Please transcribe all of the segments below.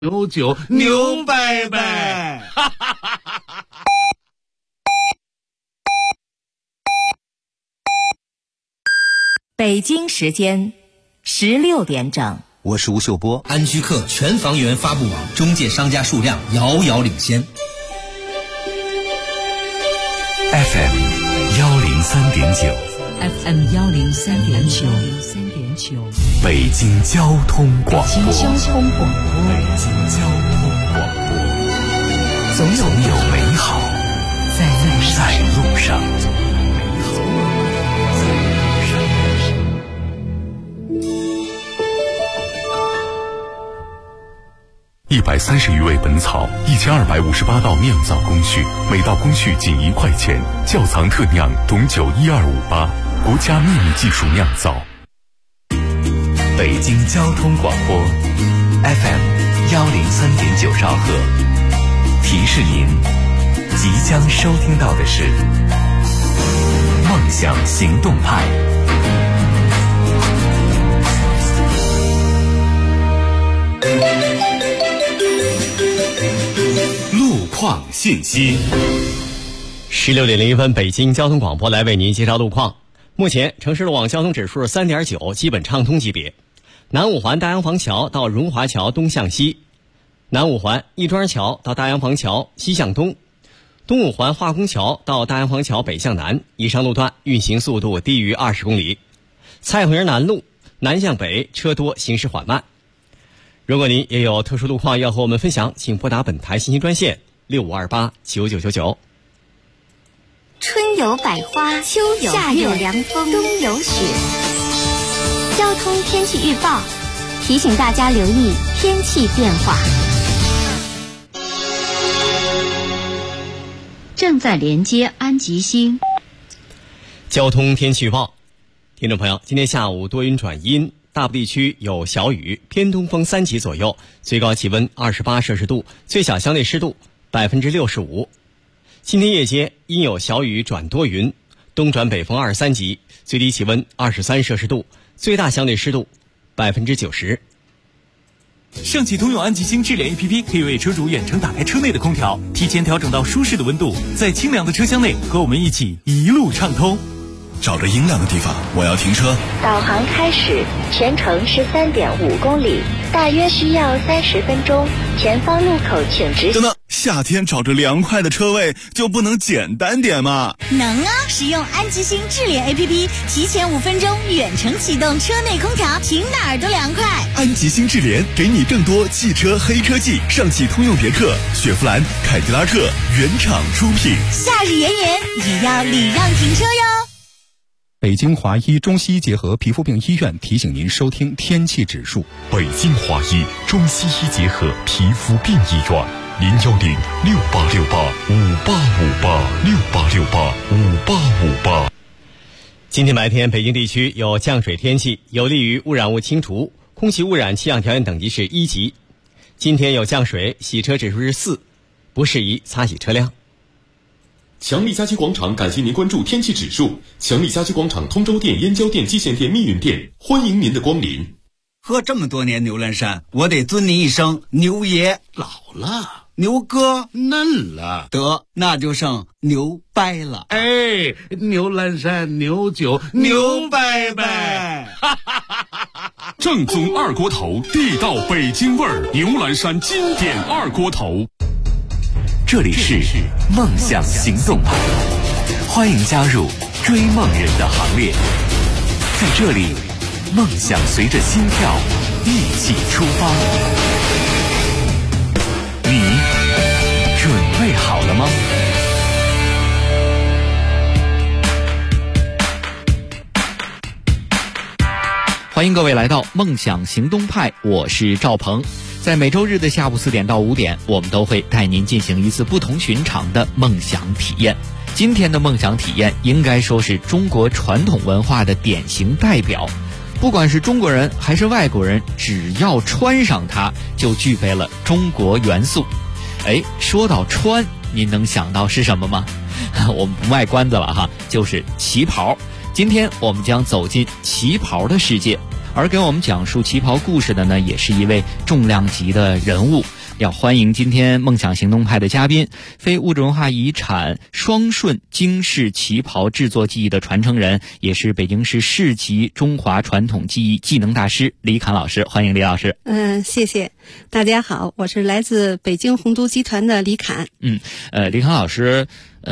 牛酒牛拜拜。 北京时间16点整， 我是吴秀波。 安居客全房源发布网中介商家数量遥遥领先。 FM 103.9 FM 103.9， 北京交通广播。 北京交通广播， 总有美好在路上。130余味本草，1258道酿造工序，每道工序仅1块钱。窖藏特酿董酒12588，国家秘密技术酿造。北京交通广播 FM 103.9兆赫，提示您即将收听到的是梦想行动派。路况信息。 16点01分，北京交通广播来为您介绍路况。目前城市路网交通指数是 3.9， 基本畅通级别。南五环大洋房桥到荣华桥东向西，南五环亦庄桥到大洋房桥西向东，东五环化工桥到大洋房桥北向南，以上路段运行速度低于20公里。蔡慧营南路南向北车多，行驶缓慢。如果您也有特殊路况要和我们分享，请拨打本台信息专线65289999。 春有百花，秋有夏有凉风，冬有雪。交通天气预报提醒大家留意天气变化。 正在连接安吉星。 交通天气预报，听众朋友，今天下午多云转阴，大部地区有小雨，偏东风3级左右，最高气温28摄氏度，最小相对湿度65%。今天夜间阴有小雨转多云，东转北风23级，最低气温23摄氏度，最大相对湿度90%。 上汽通用安吉星智联 APP 可以为车主远程打开车内的空调，提前调整到舒适的温度，在清凉的车厢内和我们一起一路畅通。 找着阴凉的地方，我要停车。 导航开始，全程是3.5公里，大约需要30分钟。前方路口请直行。 等等，夏天找着凉快的车位就不能简单点吗？ 能啊！使用安吉星智联 APP， 提前5分钟远程启动车内空调，停哪儿都凉快。 安吉星智联给你更多汽车黑科技，上汽通用别克、雪佛兰、凯迪拉克原厂出品。 夏日炎炎也要礼让停车哟。 北京华医中西医结合皮肤病医院提醒您收听天气指数。 北京华医中西医结合皮肤病医院，0106868585858，68685858。 今天白天北京地区有降水天气，有利于污染物清除，空气污染气象条件等级是1级。今天有降水，洗车指数是4，不适宜擦洗车辆。 强力家居广场感谢您关注天气指数。强力家居广场通州店、燕郊店、蓟县店、密云店，欢迎您的光临。 喝这么多年牛栏山，我得尊您一声牛爷。 老了， 牛哥嫩了， 得那就剩牛掰了。 哎，牛栏山牛酒牛拜拜。 正宗二锅头，地道北京味儿，牛栏山经典二锅头。 这里是梦想行动派，欢迎加入追梦人的行列。在这里，梦想随着心跳一起出发。你准备好了吗？ 欢迎各位来到梦想行动派，我是赵鹏。在每周日的下午4点到5点，我们都会带您进行一次不同寻常的梦想体验。今天的梦想体验应该说是中国传统文化的典型代表，不管是中国人还是外国人，只要穿上它就具备了中国元素。说到穿，您能想到是什么吗？我们不卖关子了哈，就是旗袍。今天我们将走进旗袍的世界， 而给我们讲述旗袍故事的呢，也是一位重量级的人物。要欢迎今天梦想行动派的嘉宾，非物质文化遗产双顺京式旗袍制作技艺的传承人，也是北京市市级中华传统技艺技能大师李侃老师。欢迎李老师。 谢谢大家好，我是来自北京洪都集团的李侃。 李侃老师，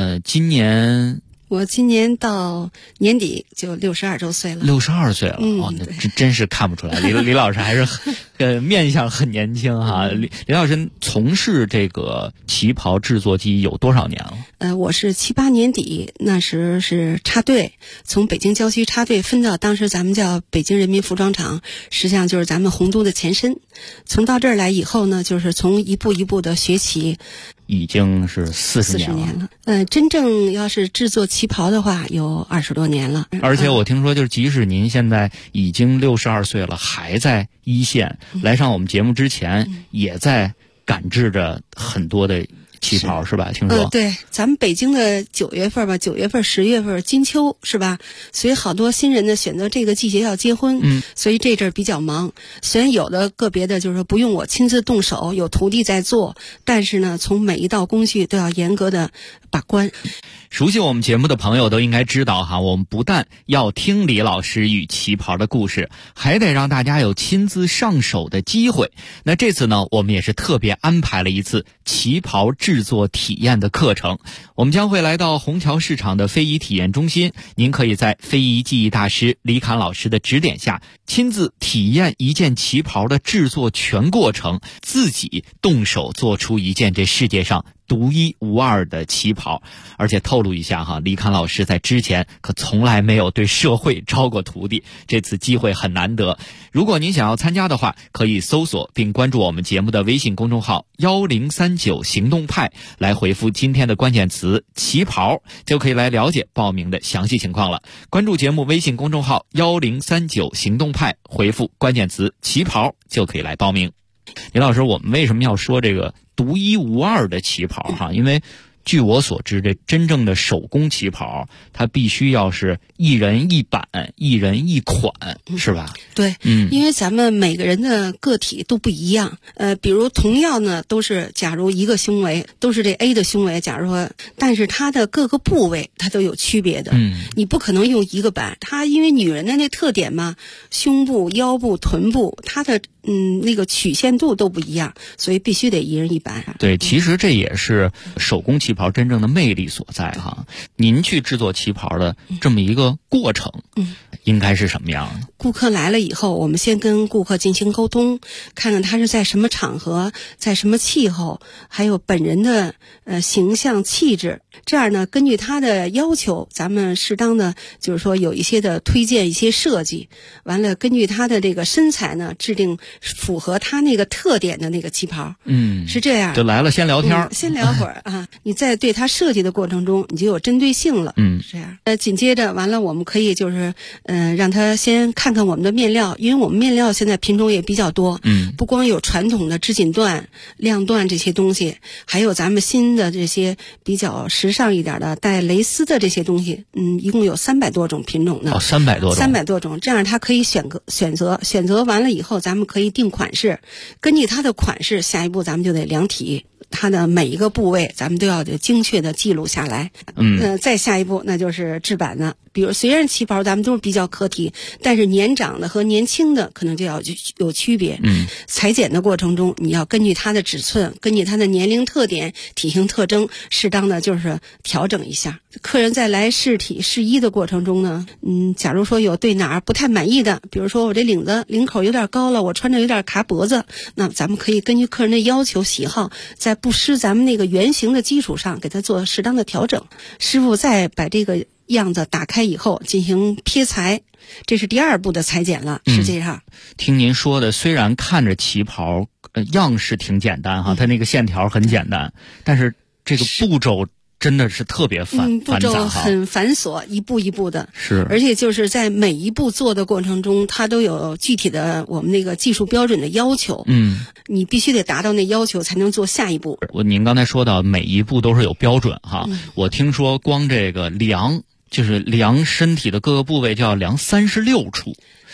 我今年到年底就62周岁了。 62岁了，那真是看不出来，李老师还是面相很年轻哈。李老师从事这个旗袍制作技艺有多少年了？ 我是78年底，那时是插队，从北京郊区插队分到当时咱们叫北京人民服装厂，实际上就是咱们洪都的前身。从到这儿来以后呢，就是从一步一步的学起。 已经是40年了。 真正要是制作旗袍的话，有20多年了。 而且我听说，就是即使您现在已经62岁了，还在一线，来上我们节目之前，也在赶制着很多的旗袍，是吧？听说对，咱们北京的9月份吧，9月份、10月份金秋是吧？所以好多新人呢选择这个季节要结婚，所以这阵儿比较忙。虽然有的个别的就是说不用我亲自动手，有徒弟在做，但是呢，从每一道工序都要严格的把关。 熟悉我们节目的朋友都应该知道哈，我们不但要听李老师与旗袍的故事，还得让大家有亲自上手的机会。那这次呢，我们也是特别安排了一次旗袍制作体验的课程。我们将会来到虹桥市场的非遗体验中心，您可以在非遗技艺大师李侃老师的指点下，亲自体验一件旗袍的制作全过程，自己动手做出一件这世界上独一无二的旗袍。而且透露一下哈，李侃老师在之前可从来没有对社会招过徒弟，这次机会很难得。如果您想要参加的话，可以搜索并关注我们节目的微信公众号1039行动派，来回复今天的关键词旗袍，就可以来了解报名的详细情况了。关注节目微信公众号1039行动派，回复关键词旗袍就可以来报名。李老师，我们为什么要说这个独一无二的旗袍哈？因为据我所知，这真正的手工旗袍，它必须要是一人一版、一人一款，是吧？ 对，因为咱们每个人的个体都不一样。比如同样呢，都是假如一个胸围，都是这 A 的胸围，假如说，但是它的各个部位它都有区别的。你不可能用一个版，它因为女人的那特点嘛，胸部、腰部、臀部，它的那个曲线度都不一样，所以必须得一人一版。 对，其实这也是手工旗袍真正的魅力所在哈。您去制作旗袍的这么一个过程，应该是什么样的？ 顾客来了以后，我们先跟顾客进行沟通，看看他是在什么场合，在什么气候，还有本人的形象气质。这样呢，根据他的要求，咱们适当的就是说有一些的推荐一些设计，完了根据他的这个身材呢，制定符合他那个特点的那个旗袍。是这样。 就来了先聊天， 先聊会儿啊，你在对他设计的过程中，你就有针对性了。是这样。紧接着完了，我们可以就是让他先看看我们的面料，因为我们面料现在品种也比较多。不光有传统的织锦缎、亮缎这些东西，还有咱们新的这些比较时尚一点的带蕾丝的这些东西。一共有300多种品种呢。 300 多种，这样他可以选择完了以后，咱们可以定款式，根据他的款式，下一步咱们就得量体。它的每一个部位咱们都要精确的记录下来。再下一步那就是制版了。比如虽然旗袍咱们都是比较客体，但是年长的和年轻的可能就要有区别。裁剪的过程中，你要根据它的尺寸，根据它的年龄特点、体型特征，适当的就是调整一下。客人在来试体试衣的过程中呢，假如说有对哪儿不太满意的，比如说我这领口有点高了，我穿着有点卡脖子，那咱们可以根据客人的要求喜好，在不失咱们那个原型的基础上，给它做适当的调整。师傅再把这个样子打开以后进行撇裁，这是第2步的裁剪了。实际上听您说的，虽然看着旗袍样式挺简单哈，它那个线条很简单，但是这个步骤真的是特别步骤很繁琐，一步一步的。 是， 而且就是在每一步做的过程中，它都有具体的我们那个技术标准的要求。你必须得达到那要求才能做下一步。 您刚才说到每一步都是有标准哈，我听说光这个量，就是量身体的各个部位就要量36处。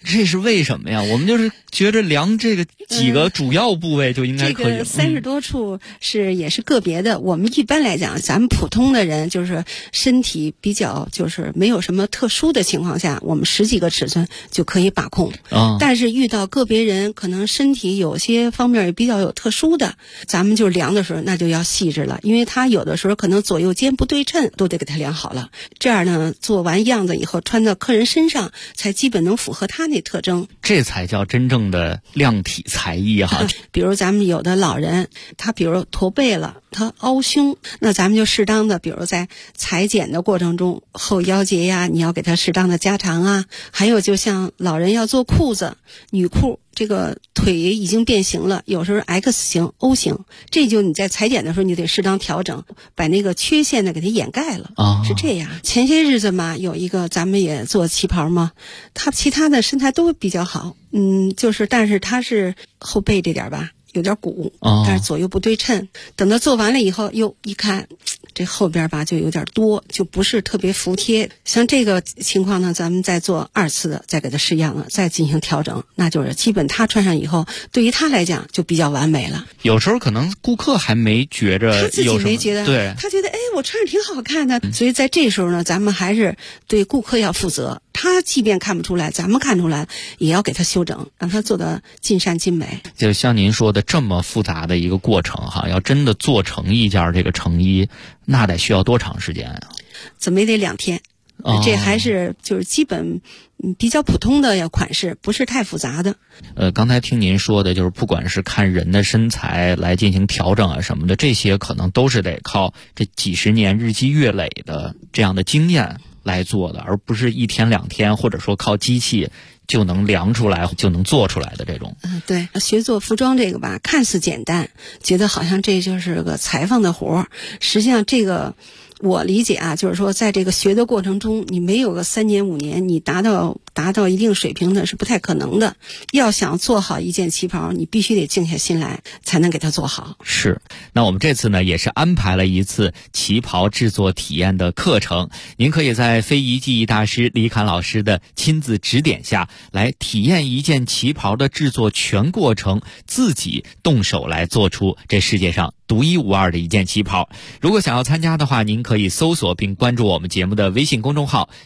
这是为什么呀？我们就是觉着量这个几个主要部位就应该可以。 这个30多处也是个别的。我们一般来讲，咱们普通的人就是身体比较就是没有什么特殊的情况下，我们10几个尺寸就可以把控。但是遇到个别人可能身体有些方面也比较有特殊的，咱们就量的时候那就要细致了，因为他有的时候可能左右肩不对称，都得给他量好了。这样呢，做完样子以后穿到客人身上，才基本能符合他那特征。 这才叫真正的量体裁衣哈。 比如咱们有的老人，他比如驼背了，他凹胸，那咱们就适当的，比如在裁剪的过程中，后腰节呀，你要给他适当的加长啊。还有就像老人要做裤子、女裤，这个腿已经变形了，有时候 X 型、O 型，这就你在裁剪的时候，你得适当调整，把那个缺陷呢给它掩盖了。是这样。前些日子嘛，有一个咱们也做旗袍嘛，他其他的身材都比较好，但是他是后背这点吧，有点鼓，但是左右不对称。等到做完了以后，一看这后边吧就有点多，就不是特别服帖。像这个情况呢，咱们再做2次的，再给他试样了，再进行调整，那就是基本他穿上以后，对于他来讲就比较完美了。 有时候可能顾客还没觉着， 他自己没觉得， 对， 他觉得我穿着挺好看的。所以在这时候呢，咱们还是对顾客要负责。他即便看不出来，咱们看出来，也要给他修整，让他做到尽善尽美。 就像您说的这么复杂的一个过程哈，要真的做成一件这个成衣，那得需要多长时间啊？ 怎么也得2天。这还是就是基本比较普通的款式，不是太复杂的。 刚才听您说的，就是不管是看人的身材来进行调整啊什么的，这些可能都是得靠这几十年日积月累的这样的经验来做的，而不是1天2天，或者说靠机器就能量出来就能做出来的这种。 对，学做服装这个吧，看似简单，觉得好像这就是个裁缝的活儿，实际上这个我理解啊，就是说在这个学的过程中，你没有个3年5年，你达到一定水平的是不太可能的。要想做好一件旗袍，你必须得静下心来，才能给它做好。 是。那我们这次呢，也是安排了一次旗袍制作体验的课程，您可以在非遗技艺大师李侃老师的亲自指点下来体验一件旗袍的制作全过程，自己动手来做出这世界上独一无二的一件旗袍。如果想要参加的话，您可以搜索并关注我们节目的微信公众号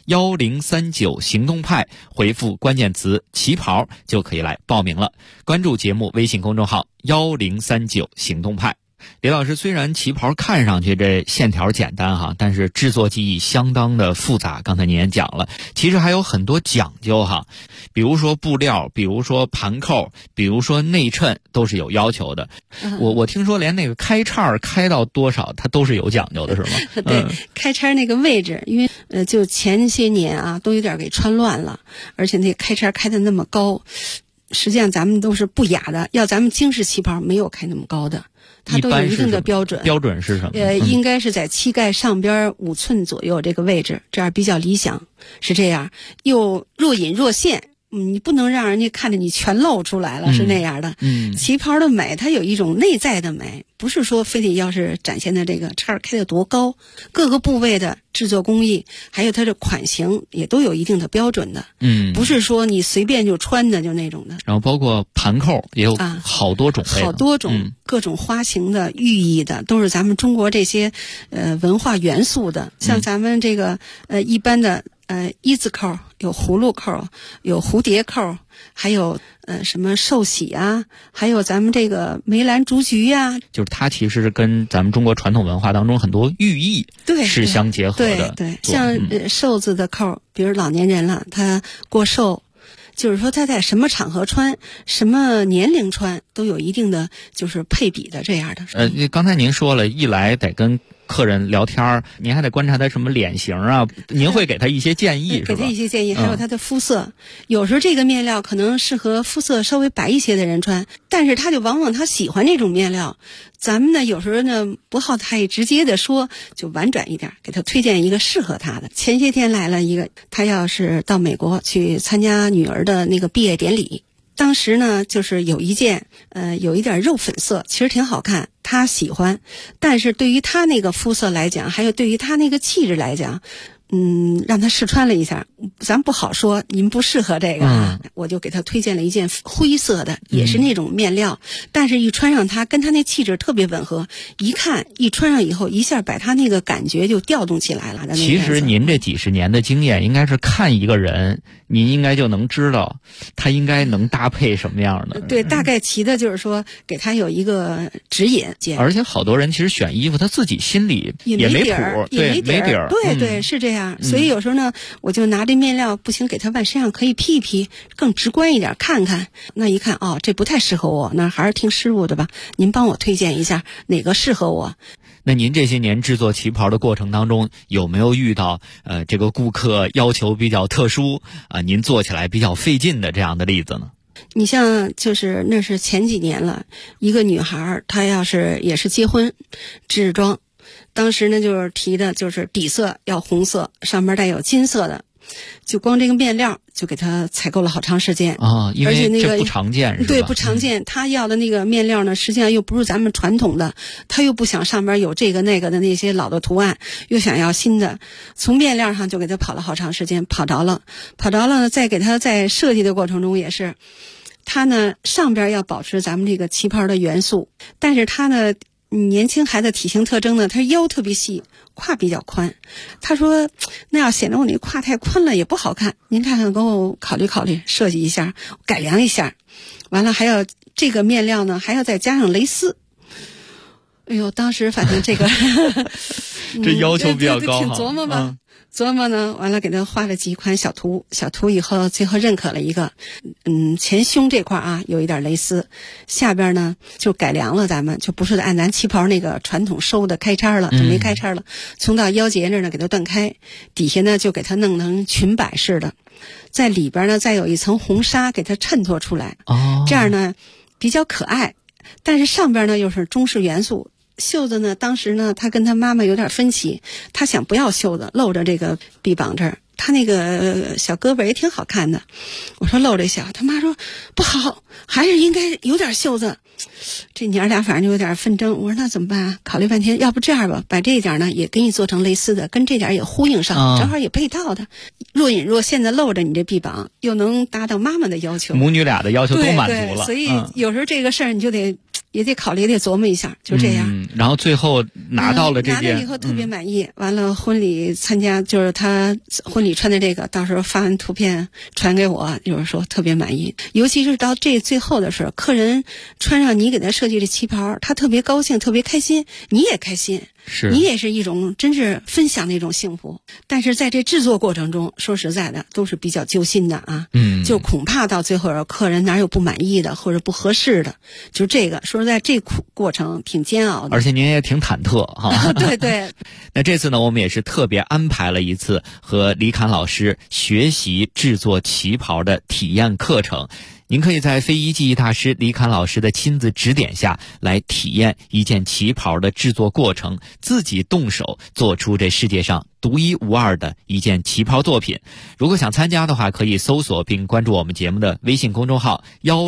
1039行动派，回复关键词旗袍就可以来报名了。关注节目微信公众号1039行动派。李老师，虽然旗袍看上去这线条简单哈，但是制作技艺相当的复杂。刚才您也讲了，其实还有很多讲究哈，比如说布料，比如说盘扣，比如说内衬，都是有要求的。我听说连那个开叉开到多少，它都是有讲究的，是吗？ 对，开叉那个位置，因为就前些年啊，都有点给穿乱了，而且那开叉开的那么高，实际上咱们都是不雅的。要咱们京式旗袍没有开那么高的。它都有一定的标准。 标准是什么？ 应该是在膝盖上边5寸左右这个位置，这样比较理想。是这样，又若隐若现。你不能让人家看着你全露出来了，是那样的。旗袍的美，它有一种内在的美，不是说非得要是展现的这个叉开的多高，各个部位的制作工艺，还有它的款型也都有一定的标准的。不是说你随便就穿的就那种的。 然后包括盘扣也有好多种类， 好多种，各种花型的、寓意的，都是咱们中国这些文化元素的。像咱们这个一般的一字扣，有葫芦扣，有蝴蝶扣，还有什么寿喜啊，还有咱们这个梅兰竹菊啊， 就是它其实是跟咱们中国传统文化当中很多寓意是相结合的。 对，像寿字的扣，比如老年人了，他过寿，就是说他在什么场合穿，什么年龄穿，都有一定的就是配比的这样的。 刚才您说了，一来得跟客人聊天，您还得观察他什么脸型啊，您会给他一些建议，是吧？ 给他一些建议，还有他的肤色。有时候这个面料可能适合肤色稍微白一些的人穿，但是他就往往他喜欢这种面料。咱们呢，有时候呢不好太直接的说，就婉转一点，给他推荐一个适合他的。前些天来了一个，他要是到美国去参加女儿的那个毕业典礼。当时呢，就是有一件，有一点肉粉色，其实挺好看，他喜欢，但是对于他那个肤色来讲，还有对于他那个气质来讲， 让他试穿了一下，咱不好说您不适合这个，我就给他推荐了一件灰色的，也是那种面料，但是一穿上它跟他那气质特别吻合，一穿上以后一下把他那个感觉就调动起来了。 其实您这几十年的经验，应该是看一个人，您应该就能知道他应该能搭配什么样的。 对，大概齐的就是说给他有一个指引。 而且好多人其实选衣服他自己心里也没谱，对，没底儿。 对，是这样。所以有时候呢，我就拿这面料不行，给他往身上可以披一披，更直观一点看看。那一看这不太适合我，那还是听师傅的吧。您帮我推荐一下哪个适合我。 那您这些年制作旗袍的过程当中，有没有遇到这个顾客要求比较特殊您做起来比较费劲的这样的例子呢？ 你像就是那是前几年了，一个女孩她也是结婚制装，当时呢就是提的就是底色要红色，上面带有金色的，就光这个面料就给她采购了好长时间因为这不常见是吧？ 对，不常见。她要的那个面料呢，实际上又不是咱们传统的，她又不想上面有这个那个的那些老的图案，又想要新的，从面料上就给她跑了好长时间，跑着了呢，再给她在设计的过程中也是，她呢上边要保持咱们这个旗袍的元素，但是她呢年轻孩子体型特征呢，她腰特别细，胯比较宽。她说那要显得我那胯太宽了也不好看，您看看给我考虑考虑，设计一下，改良一下。完了还要这个面料呢还要再加上蕾丝。哎呦，当时反正这个这要求比较高， 挺琢磨吧。琢磨呢，完了给他画了几款小图以后，最后认可了一个，前胸这块有一点蕾丝，下边呢就改良了，咱们就不是按咱旗袍那个传统收的开叉了，就没开叉了，从到腰节那儿呢给它断开，底下呢就给它弄成裙摆式的，在里边呢再有一层红纱给它衬托出来，这样呢比较可爱，但是上边呢又是中式元素。袖子呢，当时呢他跟他妈妈有点分歧，他想不要袖子，露着这个臂膀这儿，他那个小胳膊也挺好看的。我说露着小，他妈说不好，还是应该有点袖子。这娘俩反正就有点纷争。我说那怎么办？考虑半天，要不这样吧，把这一点呢也给你做成蕾丝的，跟这点也呼应上，正好也配套的。若隐若现的露着你这臂膀，又能达到妈妈的要求， 母女俩的要求都满足了。 所以有时候这个事儿你就也得考虑，也得琢磨一下，就这样。 然后最后拿到了这件， 拿了以后特别满意。完了婚礼参加，就是他婚礼穿的这个，到时候发完图片传给我，就是说特别满意。尤其是到这最后的时候，客人穿上你给他设计的旗袍，他特别高兴，特别开心，你也开心。你也是一种真是分享那种幸福。但是在这制作过程中，说实在的都是比较揪心的就恐怕到最后客人哪有不满意的或者不合适的，就这个说实在这过程挺煎熬的， 而且您也挺忐忑对那这次呢，我们也是特别安排了一次和李侃老师学习制作旗袍的体验课程。您可以在非遗技艺大师李侃老师的亲自指点下来体验一件旗袍的制作过程，自己动手做出这世界上独一无二的一件旗袍作品。如果想参加的话，可以搜索并关注我们节目的微信公众号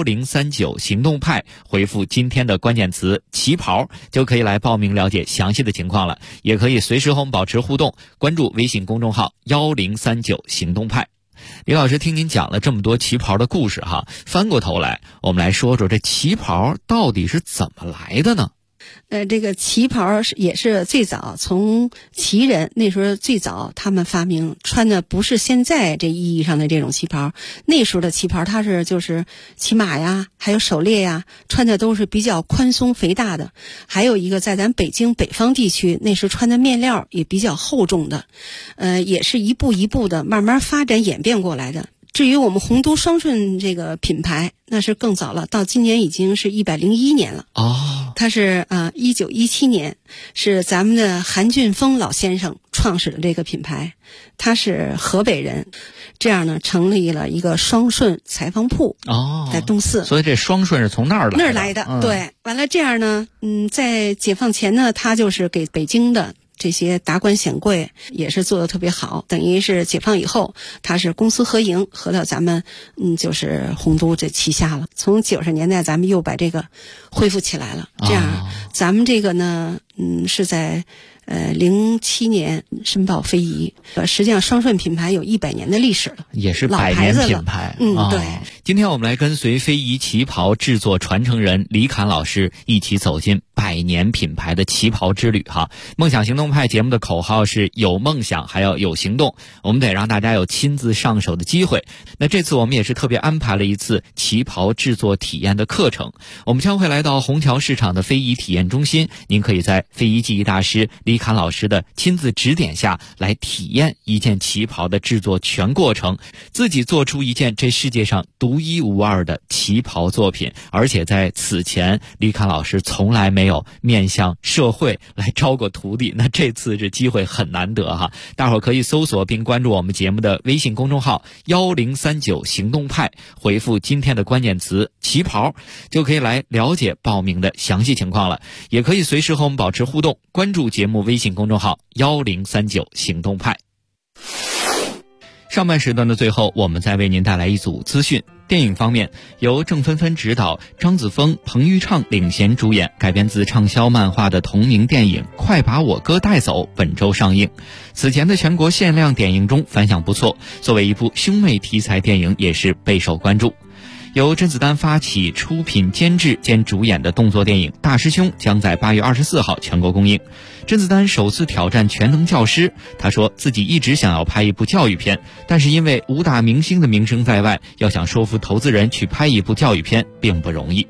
1039行动派，回复今天的关键词旗袍，就可以来报名了解详细的情况了。也可以随时和我们保持互动，关注微信公众号1039行动派。李老师，听您讲了这么多旗袍的故事翻过头来我们来说说这旗袍到底是怎么来的呢？ 这个旗袍也是最早从旗人那时候最早他们发明穿的，不是现在这意义上的这种旗袍。那时候的旗袍它是就是骑马呀，还有狩猎呀，穿的都是比较宽松肥大的。还有一个在咱北京北方地区，那时候穿的面料也比较厚重的，也是一步一步的慢慢发展演变过来的。至于我们洪都双顺这个品牌，那是更早了，到今年已经是101年了。它是1917年是咱们的韩俊峰老先生创始的这个品牌，他是河北人，这样呢成立了一个双顺裁缝铺在东四。 所以这双顺是从那儿来的。 对，完了这样呢，在解放前呢，他就是给北京的这些达官显贵也是做得特别好，等于是解放以后，它是公私合营，合到咱们就是洪都这旗下了。从90年代咱们又把这个恢复起来了，这样咱们这个呢， 是在07年申报非遗。实际上双顺品牌有100年的历史了， 也是100年品牌。 对。 今天我们来跟随非遗旗袍制作传承人李侃老师一起走进100年品牌的旗袍之旅哈。梦想行动派节目的口号是有梦想还要有行动，我们得让大家有亲自上手的机会。那这次我们也是特别安排了一次旗袍制作体验的课程，我们将会来到虹桥市场的非遗体验中心，您可以在非遗技艺大师李侃老师的亲自指点下来体验一件旗袍的制作全过程，自己做出一件这世界上独一无二的旗袍作品。而且在此前李侃老师从来没有面向社会来招过徒弟，那这次这机会很难得哈。大伙儿可以搜索并关注我们节目的微信公众号1039行动派，回复今天的关键词旗袍，就可以来了解报名的详细情况了。也可以随时和我们保持互动，关注节目微信公众号1039行动派。上半时段的最后，我们再为您带来一组资讯。电影方面，由郑芬芬执导，张子枫、彭昱畅领衔主演，改编自畅销漫画的同名电影《快把我哥带走》本周上映。此前的全国限量点映中反响不错，作为一部兄妹题材电影也是备受关注。由甄子丹发起出品监制兼主演的动作电影《大师兄》将在8月24号全国公映。甄子丹首次挑战全能教师，他说自己一直想要拍一部教育片，但是因为武打明星的名声在外，要想说服投资人去拍一部教育片并不容易。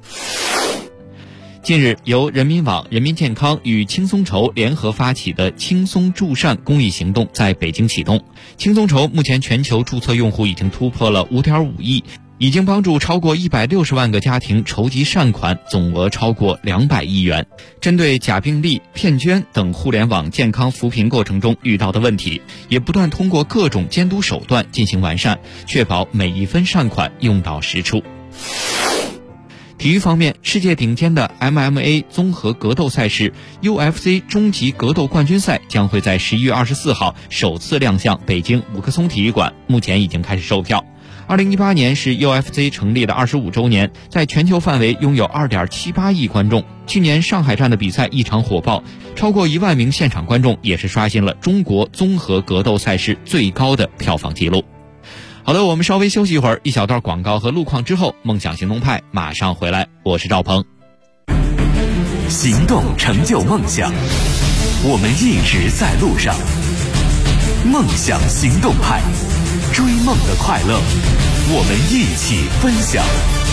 近日，由人民网、人民健康与轻松筹联合发起的轻松助善公益行动在北京启动。轻松筹目前全球注册用户已经突破了5.5亿，已经帮助超过160万个家庭筹集善款，总额超过200亿元。针对假病例、骗捐等互联网健康扶贫过程中遇到的问题，也不断通过各种监督手段进行完善，确保每一分善款用到实处。体育方面，世界顶尖的 MMA 综合格斗赛事 UFC 终极格斗冠军赛将会在11月24号首次亮相北京五棵松体育馆，目前已经开始售票。2018年是 UFC 成立的25周年，在全球范围拥有 2.78 亿观众。去年上海站的比赛异常火爆，超过1万名现场观众，也是刷新了中国综合格斗赛事最高的票房纪录。好的，我们稍微休息一会儿，一小段广告和路况之后，梦想行动派马上回来。我是赵鹏。 行动成就梦想，我们一直在路上。梦想行动派，追梦的快乐，我们一起分享。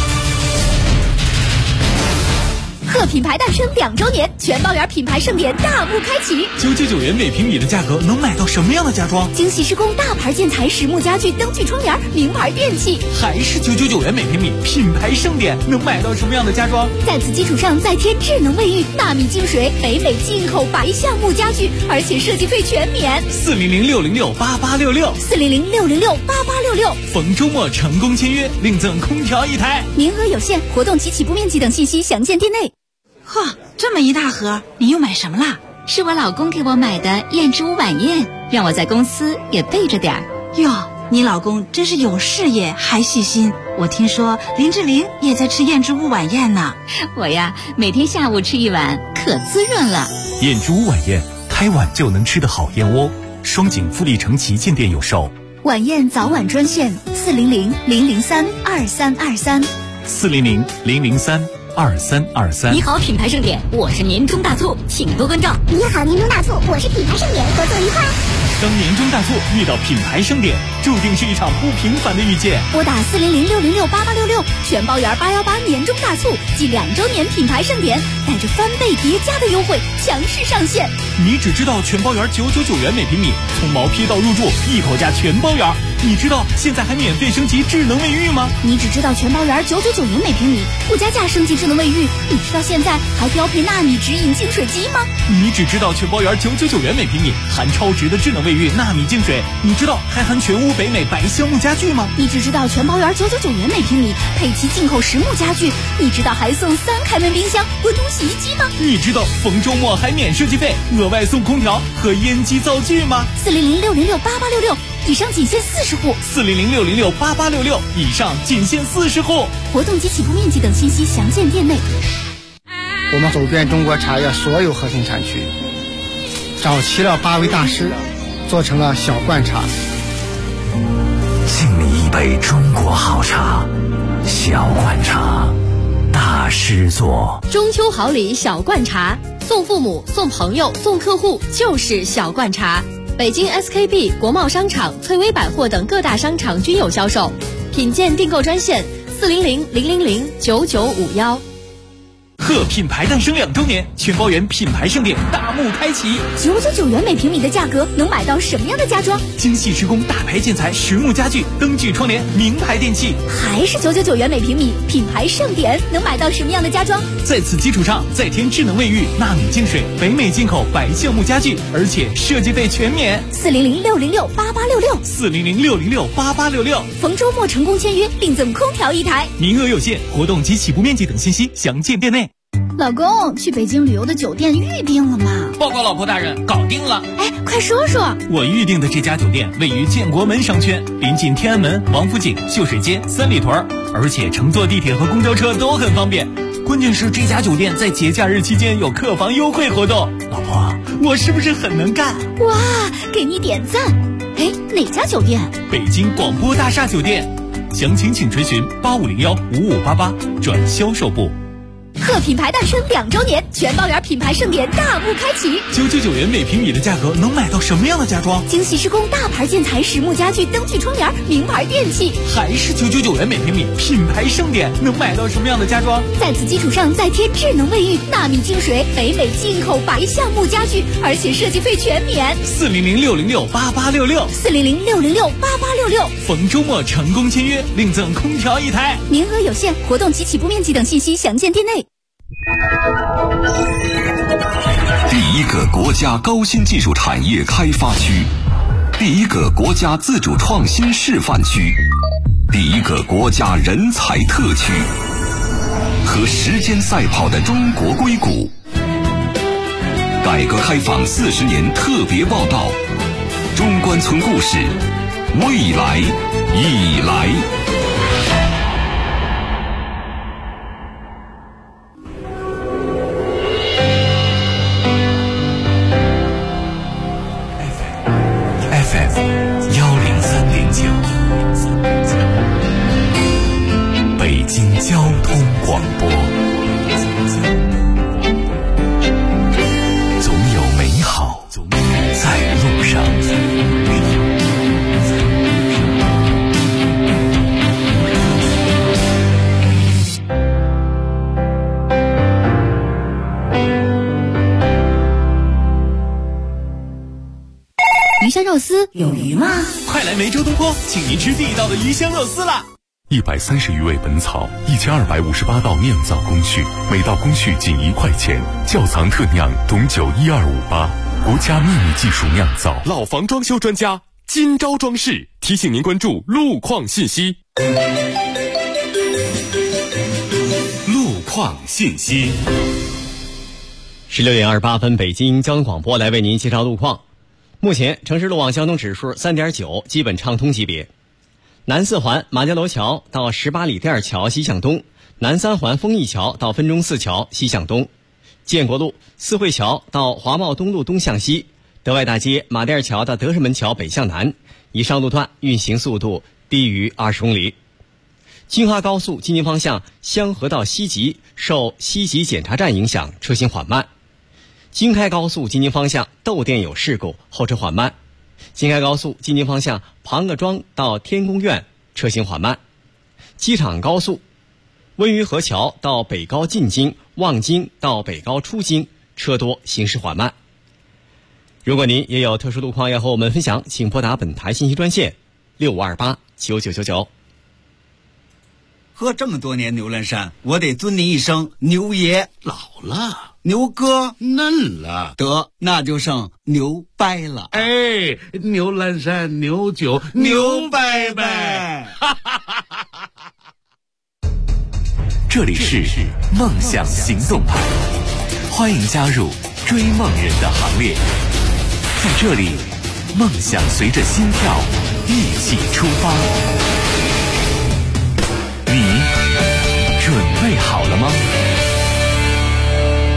贺品牌诞生2周年，全包园品牌盛典大幕开启。 999元每平米的价格能买到什么样的家装？ 精细施工大牌建材、实木家具、灯具、窗帘、名牌电器。 还是999元每平米，品牌盛典能买到什么样的家装？ 在此基础上再添智能卫浴、纳米净水、北美进口白橡木家具，而且设计费全免。 400-606-8866，400-606-8866。逢周末成功签约，另赠空调1台， 名额有限，活动及起步面积等信息详见店内。 呵，这么一大盒，你又买什么啦？ 是我老公给我买的燕之屋晚宴，让我在公司也备着点儿。 哟，你老公真是有事业还细心。我听说林志玲也在吃燕之屋晚宴呢。 我呀，每天下午吃一碗，可滋润了。 燕之屋晚宴，开碗就能吃的好燕窝。双井富力城旗舰店有售。 晚宴早晚专线400-003-2323。 400-003-2323。 你好，品牌盛典，我是年终大促，请多关照。 你好，年终大促，我是品牌盛典，合作愉快。 当年终大促遇到品牌盛典，注定是一场不平凡的遇见。 拨打400-606-8866，全包园818年终大促暨2周年品牌盛典，带着翻倍叠加的优惠强势上线。 你只知道全包园999元每平米，从毛坯到入住一口价全包园。你知道现在还免费升级智能卫浴吗？ 你只知道全包园999元每平米，不加价升级智能卫浴。你知道现在还标配纳米直饮净水机吗？ 你只知道全包园999元每平米，含超值的智能卫浴、纳米净水。你知道还含全屋北美白橡木家具吗？ 你只知道全包园999元每平米，配齐进口实木家具。你知道还送3开门冰箱、滚筒洗衣机吗？ 你知道逢周末还免设计费，额外送空调和烟机灶具吗 ？400-606-8866，以上仅限40户。 400-606-8866，以上仅限40户。 活动及起步面积等信息详见店内。 我们走遍中国茶叶所有核心产区，找齐了8位大师，做成了小罐茶。 敬你一杯中国好茶，小罐茶，大师做。 中秋好礼小罐茶，送父母、送朋友、送客户就是小罐茶。北京 SKP、国贸商场、翠微百货等各大商场均有销售。品鉴订购专线400-000-9951。 贺品牌诞生2周年，全包园品牌盛典大幕开启。 999元每平米的价格，能买到什么样的家装？ 精细施工、大牌建材、实木家具、灯具窗帘、名牌电器。 还是999元每平米，品牌盛典能买到什么样的家装？ 在此基础上，再添智能卫浴、纳米净水、北美进口白橡木家具，而且设计费全免。 400-606-8866，400-606-8866。逢周末成功签约，另赠空调1台， 名额有限，活动及起步面积等信息详见店内。 老公，去北京旅游的酒店预定了吗？ 报告老婆大人，搞定了。 哎，快说说。 我预定的这家酒店位于建国门商圈，临近天安门、王府井、秀水街、三里屯，而且乘坐地铁和公交车都很方便。关键是这家酒店在节假日期间有客房优惠活动。老婆，我是不是很能干？ 哇，给你点赞。哎，哪家酒店？ 北京广播大厦酒店。详情请垂询8501-5588转销售部。 贺品牌诞生2周年，全包园品牌盛典大幕开启。 999元每平米的价格能买到什么样的家装？ 精细施工、大牌建材、实木家具、灯具窗帘、名牌电器。 还是999元每平米，品牌盛典能买到什么样的家装？ 在此基础上再添智能卫浴、纳米净水、北美进口白橡木家具，而且设计费全免。 400-606-8866，400-606-8866。逢周末成功签约，另赠空调1台， 名额有限，活动及起步面积等信息详见店内。 第一个国家高新技术产业开发区，第一个国家自主创新示范区，第一个国家人才特区，和时间赛跑的中国硅谷。改革开放40年特别报道，中关村故事，未来已来。 北京交通广播，总有美好在路上。 鱼香肉丝有鱼吗？ 快来梅州东坡，请您吃地道的鱼香肉丝啦 ！130余味本草，1258道酿造工序，每道工序仅1块钱。窖藏特酿董酒12588，国家秘密技术酿造。 老房装修专家金招装饰提醒您关注路况信息。 路况信息。 16点28分，北京交通广播来为您介绍路况。目前城市路网交通指数3.9，基本畅通级别。南4环马家楼桥到18里店桥西向东，南3环丰益桥到分钟寺桥西向东，建国路四惠桥到华贸东路东向西，德外大街马甸桥到德胜门桥北向南，以上路段运行速度低于20公里。京哈高速京津方向香河到西集受西集检查站影响，车行缓慢。京开高速京津方向窦店有事故，后车缓慢。京开高速京津方向庞各庄到天宫苑车行缓慢。机场高速温榆河桥到北高进京、望京到北高出京车多，行驶缓慢。如果您也有特殊路况要和我们分享，请拨打本台信息专线6528999999。 喝这么多年牛栏山，我得尊你一声牛爷。 老了， 牛哥嫩了， 得那就剩牛掰了。 哎，牛栏山牛酒牛掰掰。 这里是梦想行动派，欢迎加入追梦人的行列。在这里，梦想随着心跳一起出发。你准备好了吗？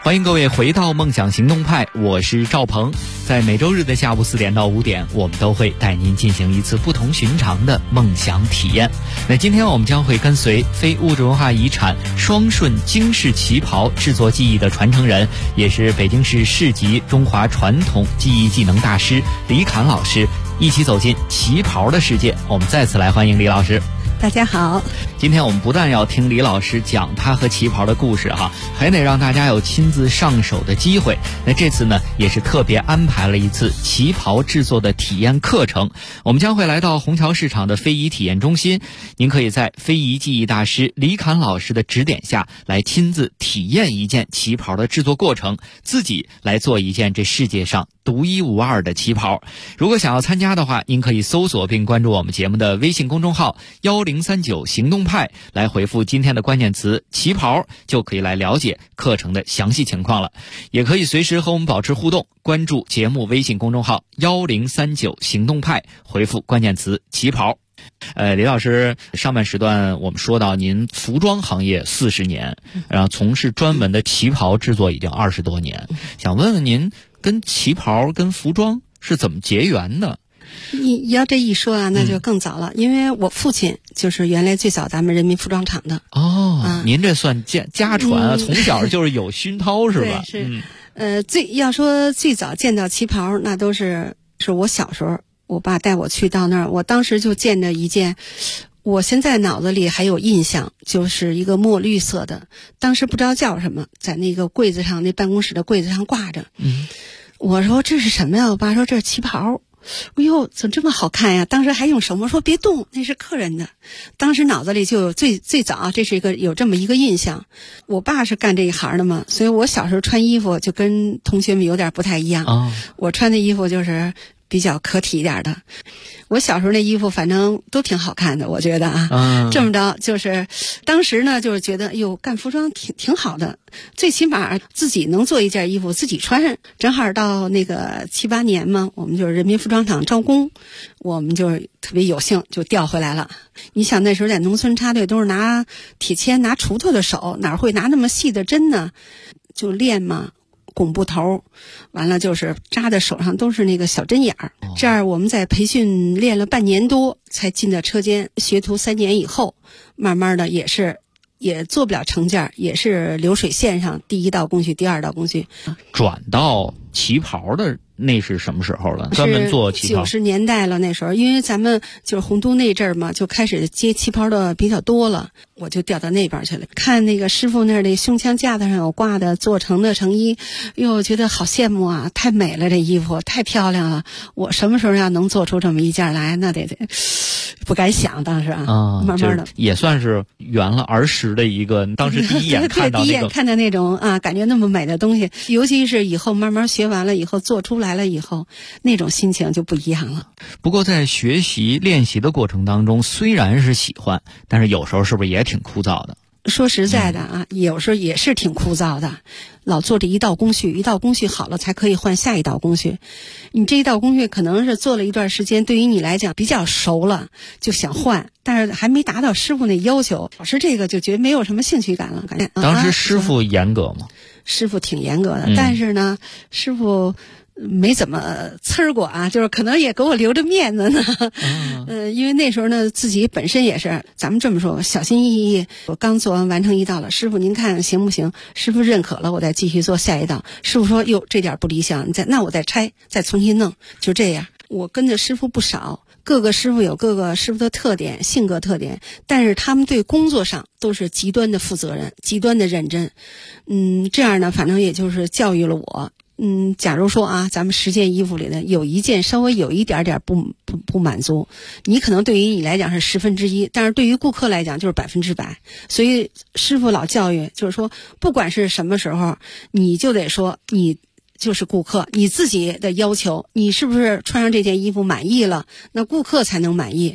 欢迎各位回到梦想行动派，我是赵鹏。在每周日的下午4点到5点，我们都会带您进行一次不同寻常的梦想体验。那今天我们将会跟随非物质文化遗产双顺京式旗袍制作技艺的传承人，也是北京市市级中华传统技艺技能大师李侃老师，一起走进旗袍的世界。我们再次来欢迎李老师。 大家好， 今天我们不但要听李老师讲他和旗袍的故事还得让大家有亲自上手的机会。那这次呢，也是特别安排了一次旗袍制作的体验课程。我们将会来到虹桥市场的非遗体验中心，您可以在非遗技艺大师李侃老师的指点下来亲自体验一件旗袍的制作过程，自己来做一件这世界上独一无二的旗袍。如果想要参加的话，您可以搜索并关注我们节目的微信公众号1039行动派，来回复今天的关键词旗袍，就可以来了解课程的详细情况了。也可以随时和我们保持互动，关注节目微信公众号1039行动派，回复关键词旗袍。李老师，上半时段我们说到您服装行业40年，然后从事专门的旗袍制作已经20多年，想问问您跟旗袍跟服装是怎么结缘的？ 你要这一说啊，那就更早了，因为我父亲就是原来最早咱们人民服装厂的。 您这算家传啊，从小就是有熏陶是吧？ 对，是。要说最早见到旗袍，那都是我小时候，我爸带我去到那儿，我当时就见着一件，我现在脑子里还有印象，就是一个墨绿色的，当时不知道叫什么，在那个柜子上，那办公室的柜子上挂着。我说这是什么呀？我爸说这是旗袍。哎呦，怎么这么好看呀？当时还用手摸，说别动，那是客人的。当时脑子里就有最早，这是有这么一个印象。我爸是干这一行的嘛，所以我小时候穿衣服就跟同学们有点不太一样。我穿的衣服就是比较可体一点的。我小时候那衣服反正都挺好看的，我觉得这么着就是当时呢就是觉得哎呦干服装挺好的，最起码自己能做一件衣服自己穿。正好到那个7、8年嘛，我们就是人民服装厂招工，我们就特别有幸就调回来了。你想那时候在农村插队都是拿铁签拿锄头的手，哪会拿那么细的针呢？就练嘛，拱布头，完了就是扎在手上都是那个小针眼儿。这样我们在培训练了半年多才进到车间，学徒3年以后，慢慢的也做不了成件，也是流水线上第1道工序第2道工序。 转到旗袍的那是什么时候了？专门做旗袍 90年代了，那时候因为咱们就是洪都那阵儿嘛，就开始接旗袍的比较多了，我就调到那边去了。看那个师傅那儿的胸腔架子上有挂的做成的成衣，哟，觉得好羡慕啊，太美了，这衣服太漂亮了。我什么时候要能做出这么一件来，那得不敢想，当时慢慢的也算是圆了儿时的一个，当时第一眼看到第一眼看到那种感觉那么美的东西，尤其是以后慢慢学完了以后做出来了以后，那种心情就不一样了。 不过在学习练习的过程当中，虽然是喜欢，但是有时候是不是也挺枯燥的？ 说实在的有时候也是挺枯燥的，老做这一道工序好了才可以换下一道工序。你这一道工序可能是做了一段时间，对于你来讲比较熟了，就想换，但是还没达到师傅那要求，老师这个就觉得没有什么兴趣感了。感觉当时师傅严格吗？ 师傅挺严格的，但是呢，师傅没怎么呲儿过就是可能也给我留着面子呢。因为那时候呢，自己本身也是，咱们这么说，小心翼翼。我刚做完成一道了，师傅您看行不行？师傅认可了，我再继续做下一道。师傅说哟，这点不理想，那我再拆，再重新弄，就这样。我跟着师傅不少，各个师傅有各个师傅的特点、性格特点，但是他们对工作上都是极端的负责任、极端的认真。这样呢，反正也就是教育了我。假如说咱们10件衣服里呢，有一件稍微有一点点不满足，你可能对于你来讲是1/10，但是对于顾客来讲就是100%。所以师傅老教育就是说，不管是什么时候，你就得说你就是顾客，你自己的要求，你是不是穿上这件衣服满意了，那顾客才能满意。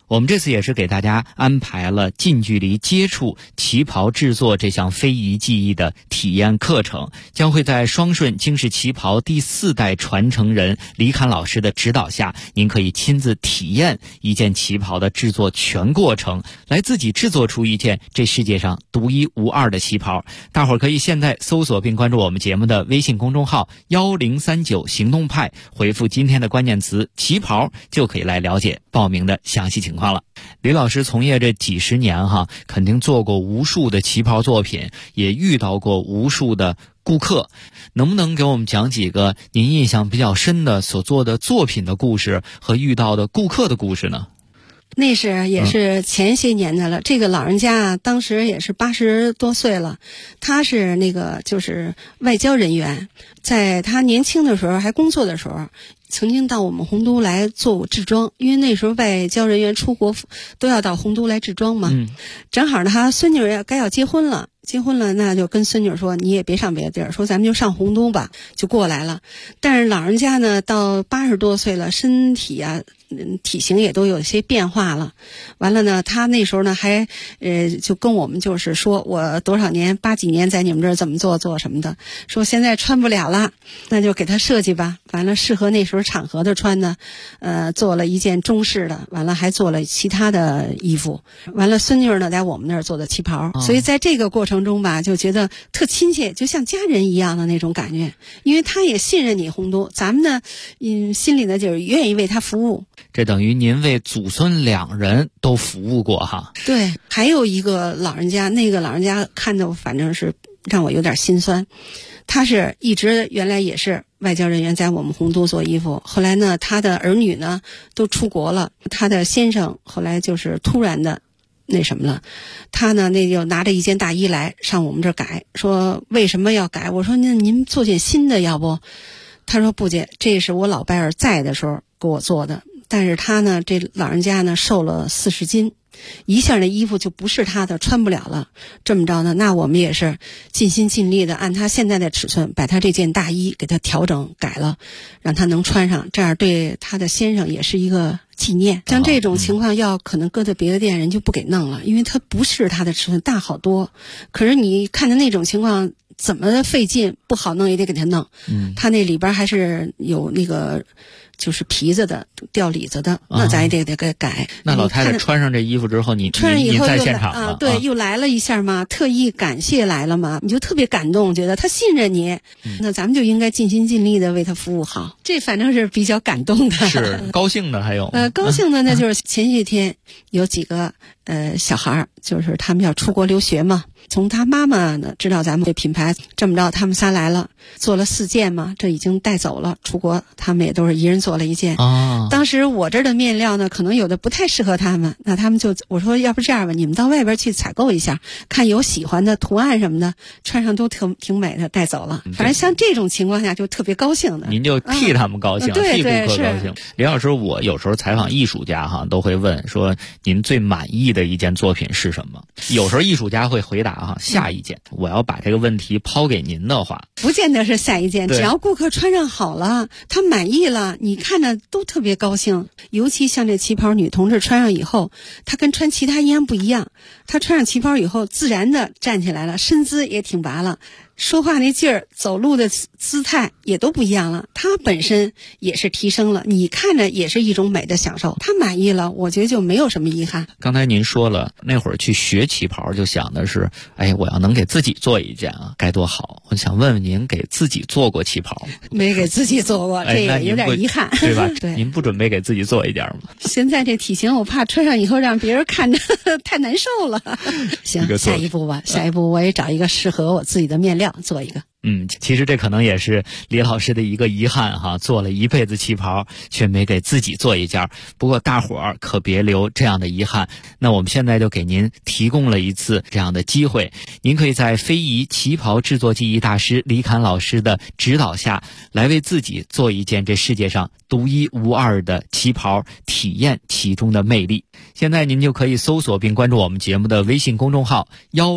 我们这次也是给大家安排了近距离接触旗袍制作这项非遗技艺的体验课程，将会在双顺京式旗袍第4代传承人李侃老师的指导下，您可以亲自体验一件旗袍的制作全过程，来自己制作出一件这世界上独一无二的旗袍。大伙儿可以现在搜索并关注我们节目的微信公众号1039行动派，回复今天的关键词旗袍，就可以来了解报名的详细情况了。李老师从业这几十年肯定做过无数的旗袍作品，也遇到过无数的顾客，能不能给我们讲几个您印象比较深的所做的作品的故事和遇到的顾客的故事呢？ 那是也是前些年的了。这个老人家当时也是80多岁了，他是那个就是外交人员，在他年轻的时候还工作的时候，曾经到我们洪都来做过制装，因为那时候外交人员出国都要到洪都来制装嘛。正好呢，他孙女该要结婚了，那就跟孙女说，你也别上别的地儿，说咱们就上洪都吧，就过来了。但是老人家呢，到80多岁了，身体体型也都有些变化了。完了呢，他那时候呢还就跟我们就是说，我多少年80几年在你们这儿怎么做什么的，说现在穿不了了，那就给他设计吧。完了适合那时候场合的穿呢，做了一件中式的，完了还做了其他的衣服。完了孙女呢在我们那儿做的旗袍，所以在这个过程中吧，就觉得特亲切，就像家人一样的那种感觉。因为他也信任你洪都，咱们呢心里呢就是愿意为他服务。 这等于您为祖孙2人都服务过哈。 对，还有一个老人家，那个老人家看着反正是让我有点心酸。他是一直原来也是外交人员，在我们洪都做衣服，后来呢他的儿女呢都出国了，他的先生后来就是突然的那什么了，他呢那就拿着一件大衣来上我们这儿改，说为什么要改？我说那您做件新的要不？他说不姐，这是我老伴儿在的时候给我做的，但是他呢这老人家呢瘦了40斤，一下那衣服就不是他的，穿不了了。这么着呢，那我们也是尽心尽力的按他现在的尺寸，把他这件大衣给他调整改了，让他能穿上，这样对他的先生也是一个纪念。像这种情况要可能搁在别的店人就不给弄了，因为他不是他的尺寸，大好多。可是你看着那种情况怎么费劲，不好弄也得给他弄。他那里边还是有那个就是皮子的掉里子的，那咱也得给改。 那老太太穿上这衣服之后，你穿上以后在现场了对，又来了一下嘛，特意感谢来了嘛，你就特别感动，觉得他信任你，那咱们就应该尽心尽力的为他服务好。这反正是比较感动的， 是高兴的。还有高兴的那就是前些天有几个小孩，就是他们要出国留学嘛，从他妈妈呢知道咱们这品牌，这么着他们仨来了，做了4件嘛，这已经带走了出国，他们也都是一人做了1件。当时我这儿的面料呢可能有的不太适合他们，那他们就我说要不这样吧，你们到外边去采购一下，看有喜欢的图案什么的，穿上都挺美的，带走了。反正像这种情况下就特别高兴的。 您就替他们高兴，替顾客高兴。李老师，我有时候采访艺术家都会问说您最满意的一件作品是什么？有时候艺术家会回答下一件。我要把这个问题抛给您的话， 不见得是下一件，只要顾客穿上好了，他满意了，你看着都特别高兴。尤其像这旗袍女同志穿上以后，她跟穿其他衣服不一样，她穿上旗袍以后自然的站起来了，身姿也挺拔了，说话那劲儿，走路的姿态也都不一样了，她本身也是提升了，你看着也是一种美的享受。她满意了，我觉得就没有什么遗憾。 刚才您说了，那会儿去学旗袍就想的是，我要能给自己做一件该多好。我想问问您，给自己做过旗袍？ 没给自己做过，这也有点遗憾， 对吧？ 对， 您不准备给自己做一件吗？ 现在这体型，我怕穿上以后让别人看着太难受了。行，下一步吧，下一步我也找一个适合我自己的面料做一个。 其实这可能也是李老师的一个遗憾做了一辈子旗袍，却没给自己做一件。不过大伙儿可别留这样的遗憾。那我们现在就给您提供了一次这样的机会，您可以在非遗旗袍制作技艺大师李侃老师的指导下，来为自己做一件这世界上独一无二的旗袍，体验其中的魅力。现在您就可以搜索并关注我们节目的微信公众号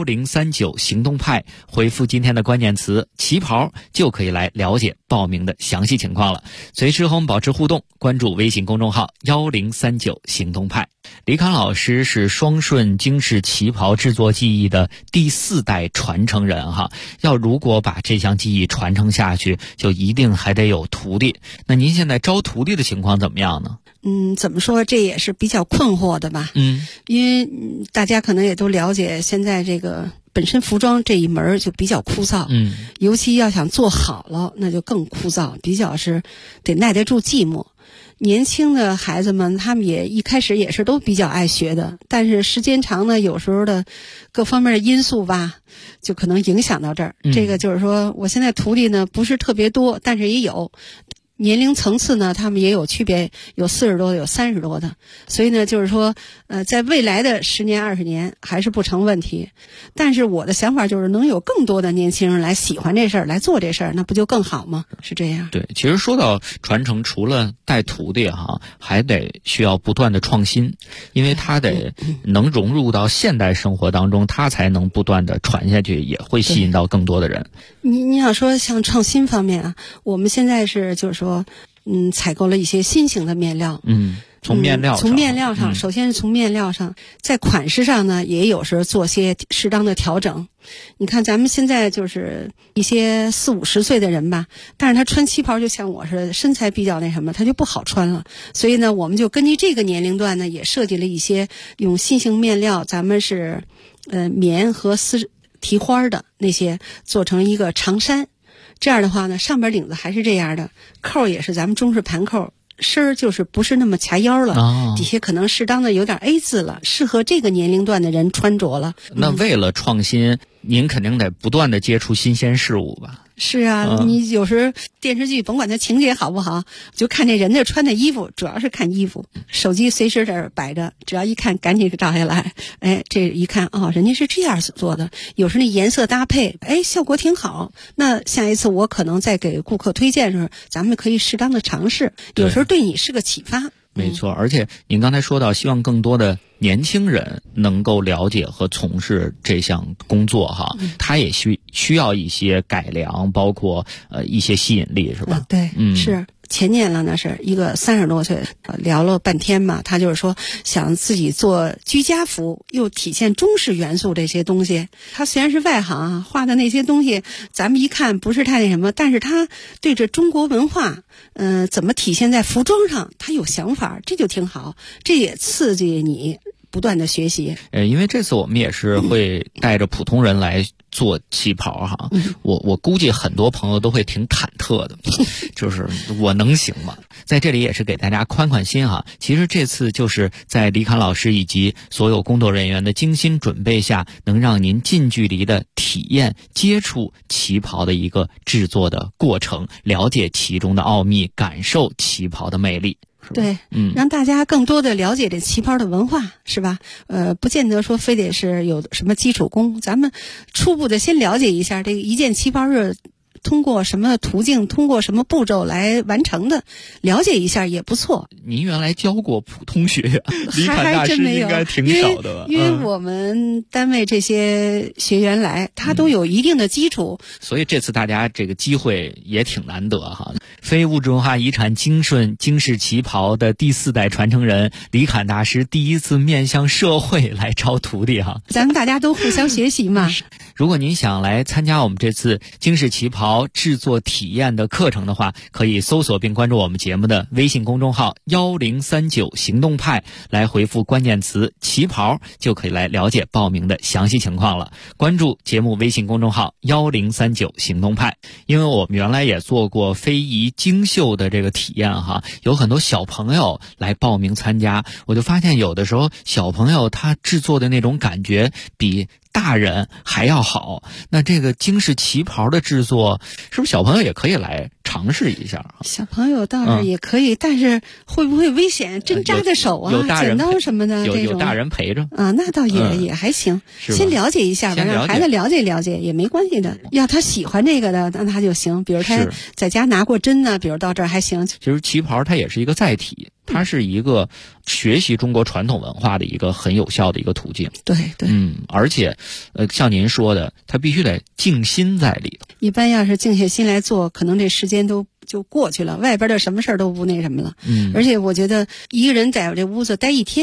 1039行动派，回复今天的关键词旗袍，就可以来了解报名的详细情况了。随时和我们保持互动，关注微信公众号1039行动派。 李侃老师是双顺京式旗袍制作技艺的第4代传承人哈，如果把这项技艺传承下去，就一定还得有徒弟。那您现在招徒弟的情况怎么样呢？ 怎么说，这也是比较困惑的吧。因为大家可能也都了解，现在这个本身服装这一门就比较枯燥，尤其要想做好了，那就更枯燥，比较是得耐得住寂寞。年轻的孩子们，他们也一开始也是都比较爱学的，但是时间长呢，有时候的各方面的因素吧，就可能影响到这儿。这个就是说，我现在徒弟呢不是特别多，但是也有。年龄层次呢，他们也有区别，有40多的，有30多的，所以呢，就是说，在未来的10年、20年还是不成问题。但是我的想法就是，能有更多的年轻人来喜欢这事儿，来做这事儿，那不就更好吗？是这样。 对，其实说到传承，除了带徒弟哈，还得需要不断的创新，因为他得能融入到现代生活当中，他才能不断的传下去，也会吸引到更多的人。 你要说像创新方面啊，我们现在是就是说，采购了一些新型的面料。 从面料上，首先是从面料上，在款式上呢，也有时候做些适当的调整。你看咱们现在就是一些40、50岁的人吧，但是他穿旗袍就像我似的，身材比较那什么，他就不好穿了。所以呢，我们就根据这个年龄段呢，也设计了一些用新型面料，咱们是棉和丝提花的那些做成一个长衫。这样的话呢，上边领子还是这样的，扣也是咱们中式盘扣，身儿就是不是那么卡腰了，底下可能适当的有点 A 字了，适合这个年龄段的人穿着了。 那为了创新，您肯定得不断的接触新鲜事物吧？ 是啊，你有时电视剧甭管它情节好不好，就看这人家穿的衣服，主要是看衣服。手机随时在这摆着，只要一看赶紧照下来。这一看人家是这样做的，有时那颜色搭配，效果挺好。那下一次我可能再给顾客推荐的时候，咱们可以适当的尝试，有时候对你是个启发。 没错，而且您刚才说到，希望更多的年轻人能够了解和从事这项工作哈，他也需要一些改良，包括一些吸引力，是吧？ 对，是。前年了，那是一个30多岁，聊了半天嘛，他就是说想自己做居家服，又体现中式元素这些东西。他虽然是外行啊，画的那些东西咱们一看不是太那什么，但是他对这中国文化怎么体现在服装上，他有想法，这就挺好，这也刺激你不断的学习。 因为这次我们也是会带着普通人来做旗袍哈，我估计很多朋友都会挺忐忑的，就是我能行吗？在这里也是给大家宽宽心哈。其实这次就是在李侃老师以及所有工作人员的精心准备下，能让您近距离的体验、接触旗袍的一个制作的过程，了解其中的奥秘，感受旗袍的魅力。 对，让大家更多的了解这旗袍的文化，是吧？不见得说非得是有什么基础功，咱们初步的先了解一下这个一件旗袍是通过什么途径，通过什么步骤来完成的，了解一下也不错。 您原来教过普通学院，李侃大师应该挺少的吧？ 因为我们单位这些学员来，他都有一定的基础， 所以这次大家这个机会也挺难得哈。非物质文化遗产京顺京式旗袍的第4代传承人李侃大师第一次面向社会来招徒弟哈， 咱们大家都互相学习嘛。 如果您想来参加我们这次京式旗袍制作体验的课程的话，可以搜索并关注我们节目的微信公众号1039行动派，来回复关键词旗袍，就可以来了解报名的详细情况了。关注节目微信公众号1039行动派。因为我们原来也做过非遗精绣的这个体验哈，有很多小朋友来报名参加，我就发现有的时候小朋友他制作的那种感觉比大人还要好。那这个京式旗袍的制作，是不是小朋友也可以来尝试一下？ 小朋友倒是也可以，但是会不会危险？针扎的手啊，剪刀什么的， 有大人陪着啊，那倒也还行。先了解一下吧，让孩子了解了解也没关系的。要他喜欢这个的，那他就行。比如他在家拿过针呢，比如到这儿还行。 其实旗袍它也是一个载体，它是一个学习中国传统文化的一个很有效的一个途径。 对对， 而且像您说的，它必须得静心在里头。 一般要是静下心来做，可能这时间都就过去了，外边的什么事儿都不那什么了。而且我觉得一个人在这屋子待一天，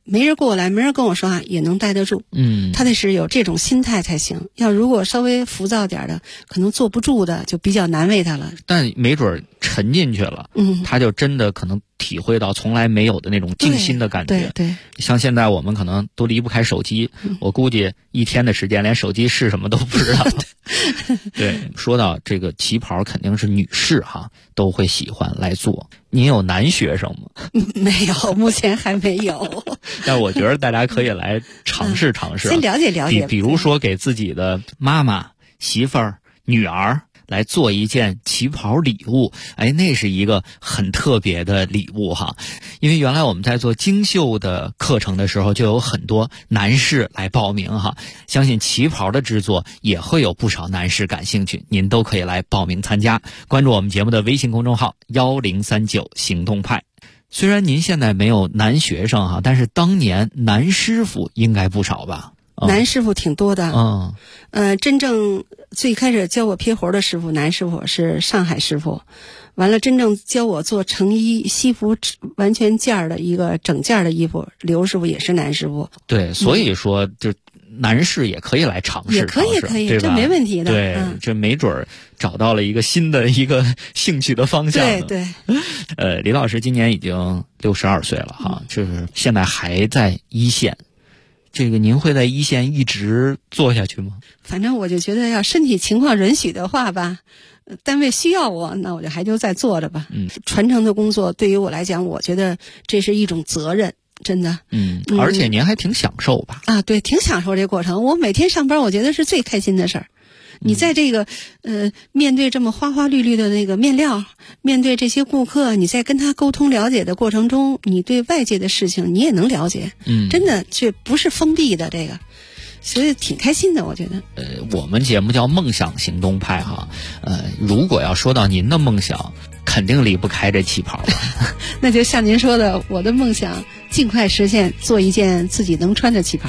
没人过来，没人跟我说话也能待得住。他得是有这种心态才行。要如果稍微浮躁点的，可能坐不住的，就比较难为他了。 但没准沉进去了，他就真的可能体会到从来没有的那种静心的感觉。 对， 像现在我们可能都离不开手机，我估计一天的时间连手机是什么都不知道。对，说到这个旗袍，肯定是女士哈都会喜欢来做。您有男学生吗？ 没有，目前还没有。 但我觉得大家可以来尝试尝试， 先了解了解。 比如说给自己的妈妈、媳妇儿、女儿来做一件旗袍礼物，那是一个很特别的礼物哈。因为原来我们在做精绣的课程的时候，就有很多男士来报名哈。相信旗袍的制作也会有不少男士感兴趣，您都可以来报名参加。关注我们节目的微信公众号1039行动派。虽然您现在没有男学生哈，但是当年男师傅应该不少吧？ 男师傅挺多的。真正最开始教我撇活的师傅，男师傅是上海师傅。完了，真正教我做成衣西服完全件的一个整件的衣服，刘师傅也是男师傅。 对，所以说就男士也可以来尝试， 也可以， 对吧？ 这没问题的。 对，这没准找到了一个新的一个兴趣的方向。 对。 李老师今年已经62岁了哈，就是现在还在一线。这个您会在一线一直做下去吗？ 反正我就觉得，要身体情况允许的话吧，单位需要我，那我就还就再做着吧。传承的工作对于我来讲，我觉得这是一种责任，真的。 而且您还挺享受吧？ 对，挺享受这过程。我每天上班，我觉得是最开心的事儿。你在这个面对这么花花绿绿的那个面料，面对这些顾客，你在跟他沟通了解的过程中，你对外界的事情你也能了解。真的这不是封闭的这个，所以挺开心的，我觉得。 我们节目叫梦想行动派哈。如果要说到您的梦想，肯定离不开这旗袍了。 那就像您说的，我的梦想尽快实现，做一件自己能穿的旗袍。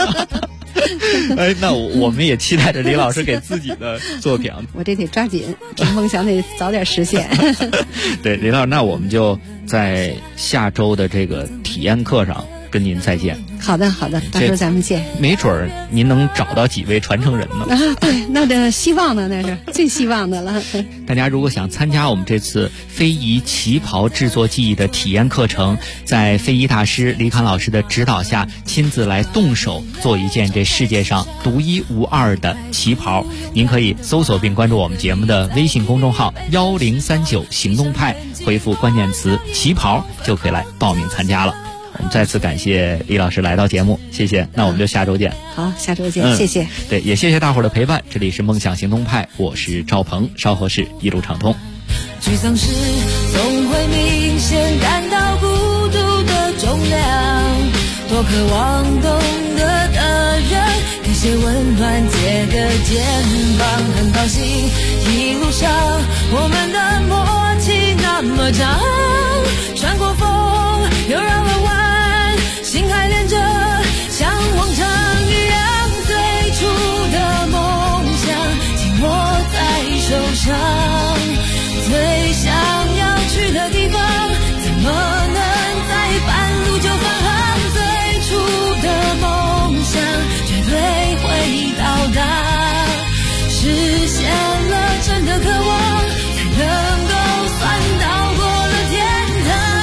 那我们也期待着李老师给自己的作品。 我这得抓紧，这梦想得早点实现。 对，李老师，那我们就在下周的这个体验课上跟您再见。 好的，到时候咱们见。 没准儿您能找到几位传承人呢？ 对，那这希望的，那是最希望的了。 大家如果想参加我们这次非遗旗袍制作技艺的体验课程，在非遗大师李侃老师的指导下，亲自来动手做一件这世界上独一无二的旗袍，您可以搜索并关注我们节目的微信公众号1039行动派，回复关键词旗袍就可以来报名参加了。我们再次感谢李老师来到节目，谢谢。那我们就下周见。 好，下周见，谢谢。 对，也谢谢大伙儿的陪伴。这里是梦想行动派，我是赵鹏，稍后是一路畅通。 沮丧时总会明显感到孤独的重量，多渴望懂得的人给些温暖，借个肩膀。很高兴一路上我们的默契那么长，穿过风又绕了弯，心还连着，像往常一样，最初的梦想紧握在手上，最想要去的地方，怎么能在半路就返航？最初的梦想绝对会到达，实现了真的渴望，才能够算到过了天堂。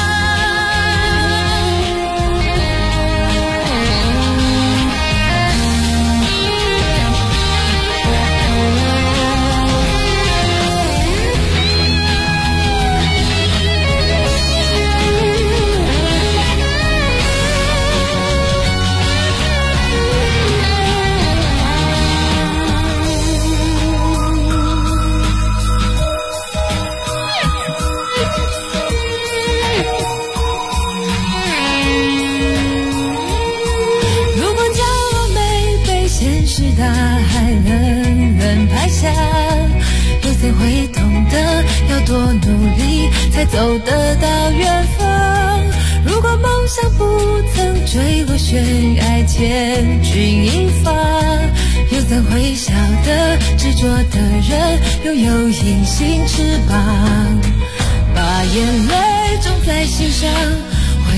才会懂得要多努力才走得到远方。如果梦想不曾坠落悬崖，千钧一发，又怎会晓得执着的人拥有隐形翅膀，把眼泪种在心上，会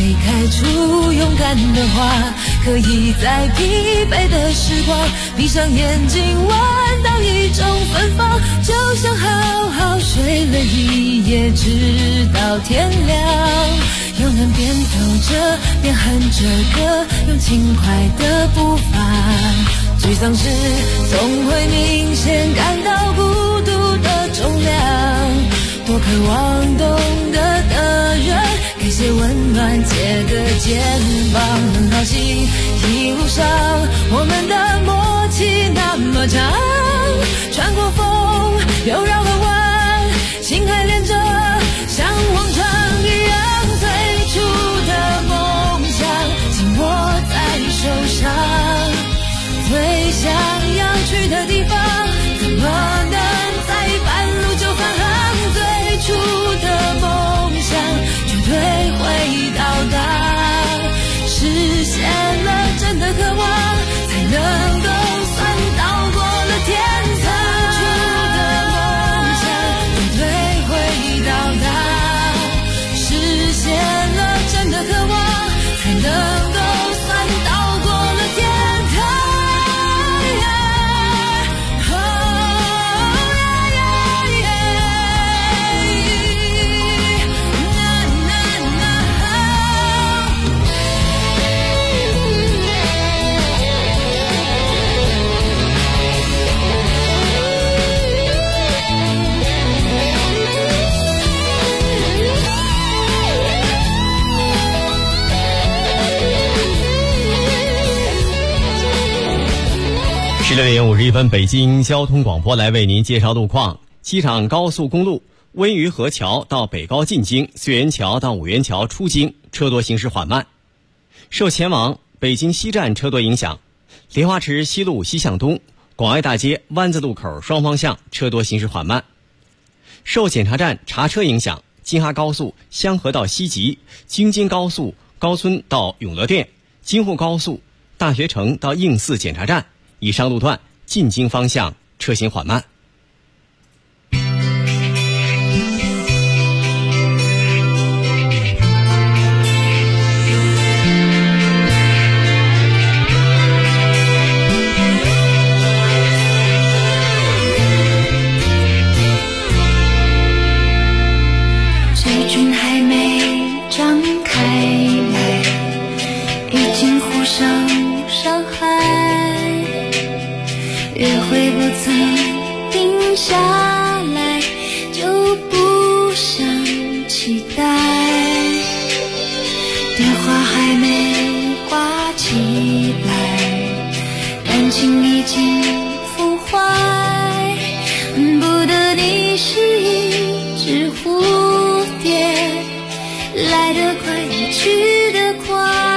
会开出勇敢的花，可以在疲惫的时光闭上眼睛闻到一种芬芳，就像好好睡了一夜直到天亮，有人边走着边哼着歌，用轻快的步伐，沮丧时总会明显感到孤独的重量，多渴望懂得的人给些温暖，借个肩膀，很好奇一路上我们的默契那么长，穿过风又绕了弯，心还连着像往常一样，最初的梦想紧握在手上，最想要去的地方怎么能在半路就返航，最初的梦想绝对会到达，实现了真的渴望才能够算到过了天堂，最初的梦想绝对会到达，实现了真的渴望才能够算到过了天堂。 16点51分，北京交通广播来为您介绍路况。机场高速公路温榆河桥到北高进京，穗园桥到五元桥出京车多行驶缓慢。受前往北京西站车多影响，莲花池西路西向东、广爱大街湾子路口双方向车多行驶缓慢。受检查站查车影响，京哈高速香河到西集、京津高速高村到永乐店、京沪高速大学城到应四检查站以上路段进京方向车行缓慢。 水军还没张开来，已经互相伤害，约会不曾定下来，就不想期待，电话还没挂起来，感情已经腐坏，恨不得你是一只蝴蝶，来得快也去得快，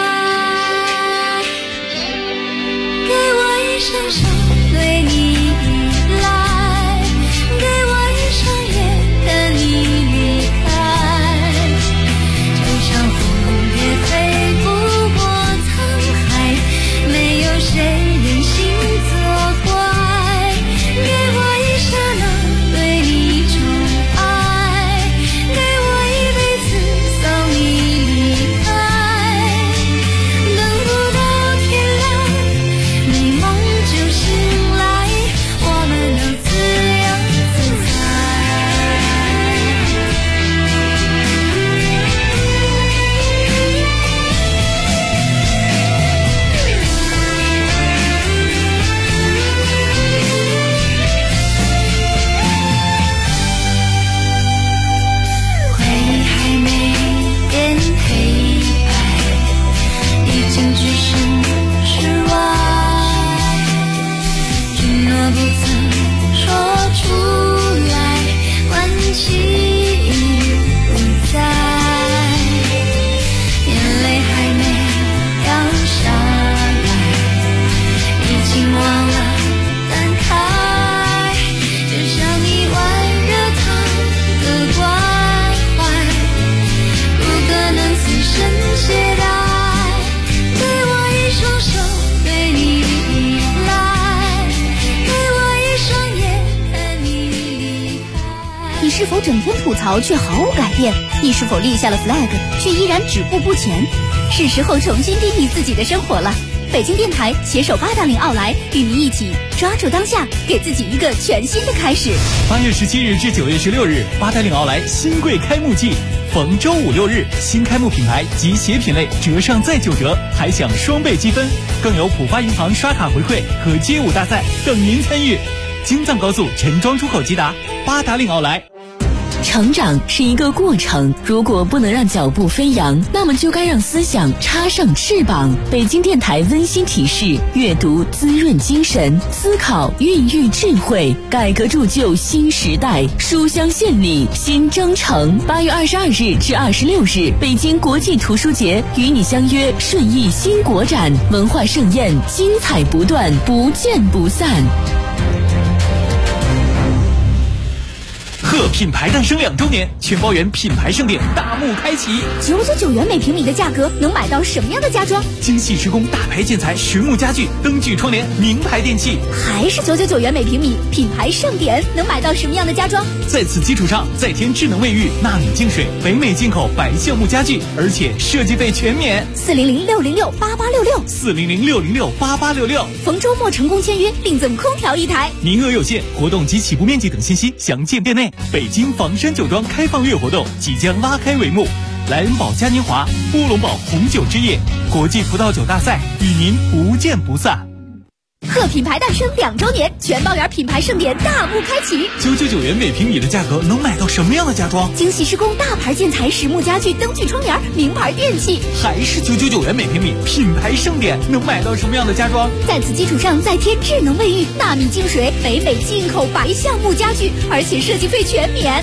给我一双手对你依赖，给我一双眼等你离开，就像蝴蝶飞不过沧海，没有谁忍心责怪，给我一刹那对你宠爱，给我一辈子送你离开。 是否整天吐槽却毫无改变？你是否立下了 flag 却依然止步不前？是时候重新定义自己的生活了。北京电台携手八达岭奥莱，与您一起抓住当下，给自己一个全新的开始。 8月17日至9月16日，八达岭奥莱新贵开幕季，逢周5、6日，新开幕品牌及鞋品类折上再9折，还享双倍积分，更有浦发银行刷卡回馈和街舞大赛等您参与。京藏高速陈庄出口即达，八达岭奥莱。 成长是一个过程，如果不能让脚步飞扬，那么就该让思想插上翅膀。北京电台温馨提示：阅读滋润精神，思考孕育智慧，改革铸就新时代。书香献礼新征程，8月22日至26日，北京国际图书节与你相约顺义新国展，文化盛宴精彩不断，不见不散。 贺品牌诞生2周年，全包圆品牌盛典大幕开启。 999元每平米的价格，能买到什么样的家装？ 精细施工大牌建材实木家具，灯具窗帘名牌电器。 还是999元每平米，品牌盛典能买到什么样的家装？ 在此基础上再添智能卫浴、纳米净水、北美进口白橡木家具，而且设计费全免。 400-606-8866，400-606-8866。逢周末成功签约，另赠空调1台， 名额有限，活动及起步面积等信息详见店内。北京房山酒庄开放月活动即将拉开帷幕，莱恩堡嘉年华、乌龙堡红酒之夜、国际葡萄酒大赛与您不见不散。 贺品牌诞生2周年，全包圆品牌盛典大幕开启。 999元每平米的价格，能买到什么样的家装？ 精细施工大牌建材实木家具，灯具窗帘名牌电器。 还是999元每平米，品牌盛典能买到什么样的家装？ 在此基础上再添智能卫浴、纳米净水、北美进口白橡木家具，而且设计费全免。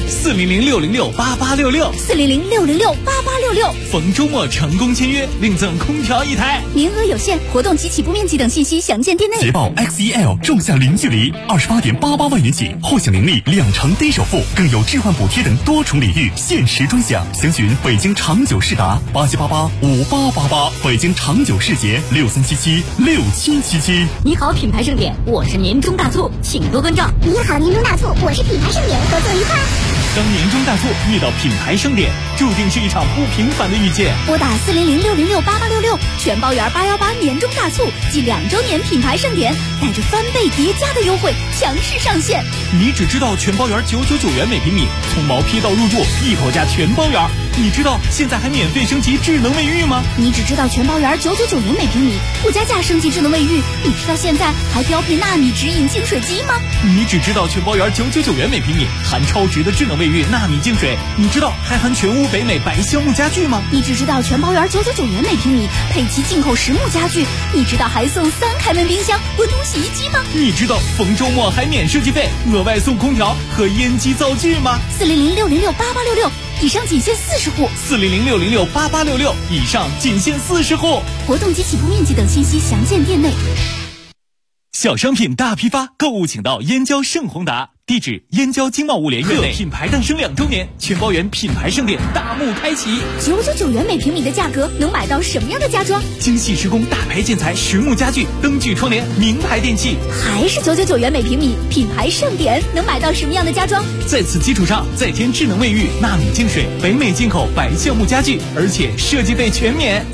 400-606-8866，400-606-8866。逢周末成功签约，另赠空调1台， 名额有限，活动及起步面积等信息详见店内。 捷豹 XEL 重下零距离，28.88万元起，或享零利2成低首付，更有置换补贴等多重礼遇，限时专享。详询北京长久世达87885888，北京长久世捷63776777。 你好，品牌盛典，我是年终大促，请多关照。 你好，年终大促，我是品牌盛典，合作愉快。 当年终大促遇到品牌盛典，注定是一场不平凡的遇见。 拨打400-606-8866，全包圆818年终大促暨2周年品牌盛典，带着翻倍叠加的优惠强势上线。 你只知道全包圆999元每平米，从毛坯到入住一口价全包圆。你知道现在还免费升级智能卫浴吗？ 你只知道全包圆999元每平米，不加价升级智能卫浴。你知道现在还标配纳米直饮净水机吗？ 你只知道全包圆999元每平米，含超值的智能卫浴、纳米净水。你知道还含全屋北美白橡木家具吗？ 你只知道全包圆999元每平米，配齐进口实木家具。你知道还送3开门冰箱、温通洗衣机吗？ 你知道逢周末还免设计费，额外送空调和烟机灶具吗 ？400-606-8866，以上仅限40户。 400-606-8866，以上仅限40户。 活动及起步面积等信息详见店内。 小商品大批发，购物请到燕郊盛宏达。地址：燕郊经贸物联院内。品牌诞生2周年，全包圆品牌盛典大幕开启。 999元每平米的价格，能买到什么样的家装？ 精细施工大牌建材实木家具，灯具窗帘名牌电器。 还是999元每平米，品牌盛典能买到什么样的家装？ 在此基础上再添智能卫浴、纳米净水、北美进口白橡木家具，而且设计费全免。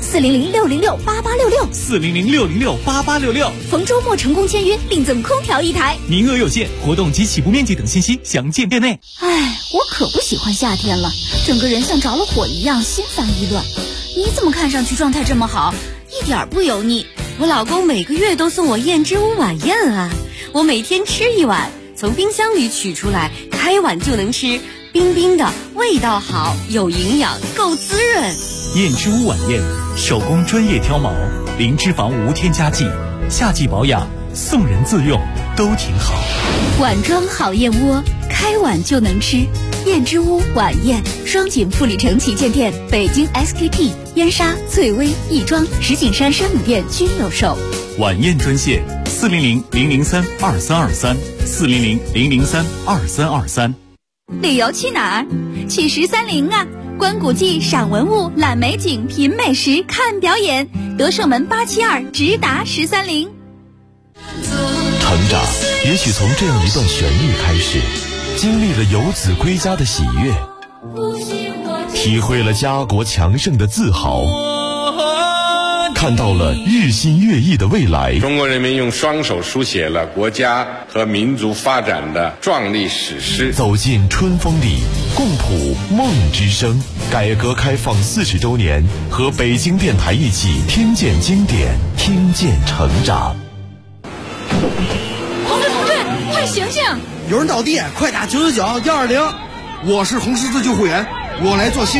400-606-8866，400-606-8866。逢周末成功签约，另赠空调1台， 名额有限，活动及起步面积等信息详见店内。 我可不喜欢夏天了，整个人像着了火一样，心烦意乱。你怎么看上去状态这么好，一点不油腻？ 我老公每个月都送我燕之屋晚宴啊，我每天吃1碗，从冰箱里取出来，开碗就能吃，冰冰的，味道好，有营养，够滋润。 燕之屋晚宴，手工专业挑毛，零脂肪无添加剂，夏季保养，送人自用都挺好。 碗装好燕窝，开碗就能吃。燕之屋晚宴，双井富力城旗舰店、北京 SKP、燕莎、翠微、亦庄、石景山山姆店均有售。 晚宴专线400-003-2323，400-003-2323。 旅游去哪儿？去13陵啊！观古迹、赏文物、览美景、品美食、看表演。德胜门872直达13陵。 成长也许从这样一段旋律开始， 经历了游子归家的喜悦，体会了家国强盛的自豪，看到了日新月异的未来。 中国人民用双手书写了国家和民族发展的壮丽史诗。 走进春风里，共谱梦之声。改革开放40周年，和北京电台一起听见经典，听见成长。 同志，快醒醒！ 有人倒地，快打999-120。 我是红十字救护员，我来做新